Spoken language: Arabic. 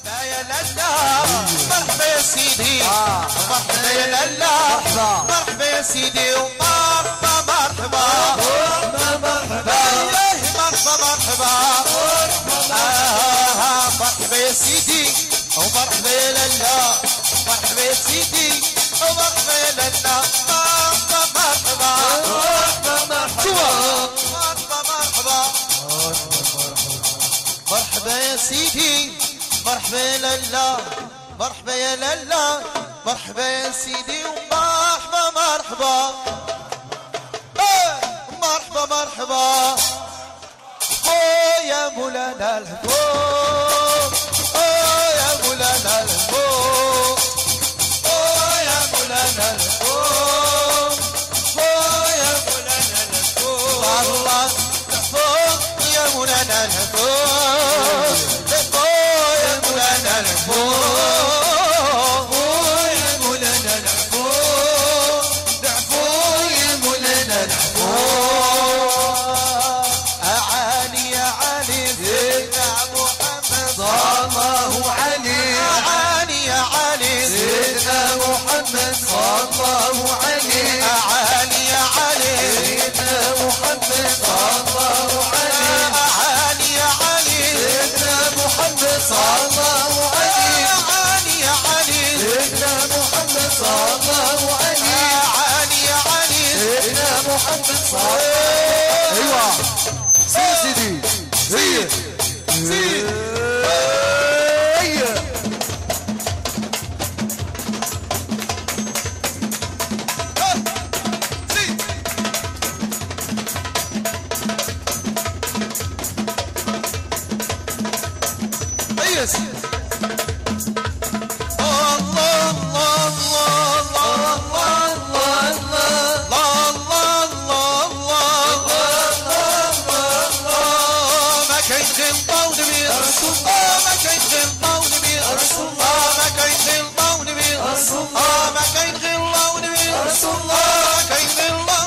يا لالا مرحبا يا سيدي مرحبا يا لالا مرحبا يا سيدي ومرحبا مرحبا مرحبا مرحبا مرحبا يا سيدي ومرحبا يا لالا مرحبا يا سيدي ومرحبا يا لالا مرحبا مرحبا مرحبا مرحبا يا سيدي مرحبا يا لالا مرحبا يا لالا مرحبا يا سيدي ومرحبا مرحبا مرحبا مرحبا يا مولانا الحبوب يا مولانا الحبوب يا مولانا الحبوب يا مولانا الحبوب الله الحبوب يا مولانا الحبوب يا مولانا الحبوب يا مولانا الحبوب يا مولانا الحبوب أعالي يا علي سيدنا محمد صلى الله عليه أعالي يا علي سيدنا محمد صلى الله عليه أعالي يا علي سيدنا محمد صلى الله عليه أعالي يا علي سيدنا محمد صلى الله عليه أعالي يا علي سيدنا محمد صلى الله عليه أعالي يا علي سيدنا محمد صلى الله عليه ايوه سيدي سيد سيد ما كاين غير الله ونبي رسول الله ما كاين غير الله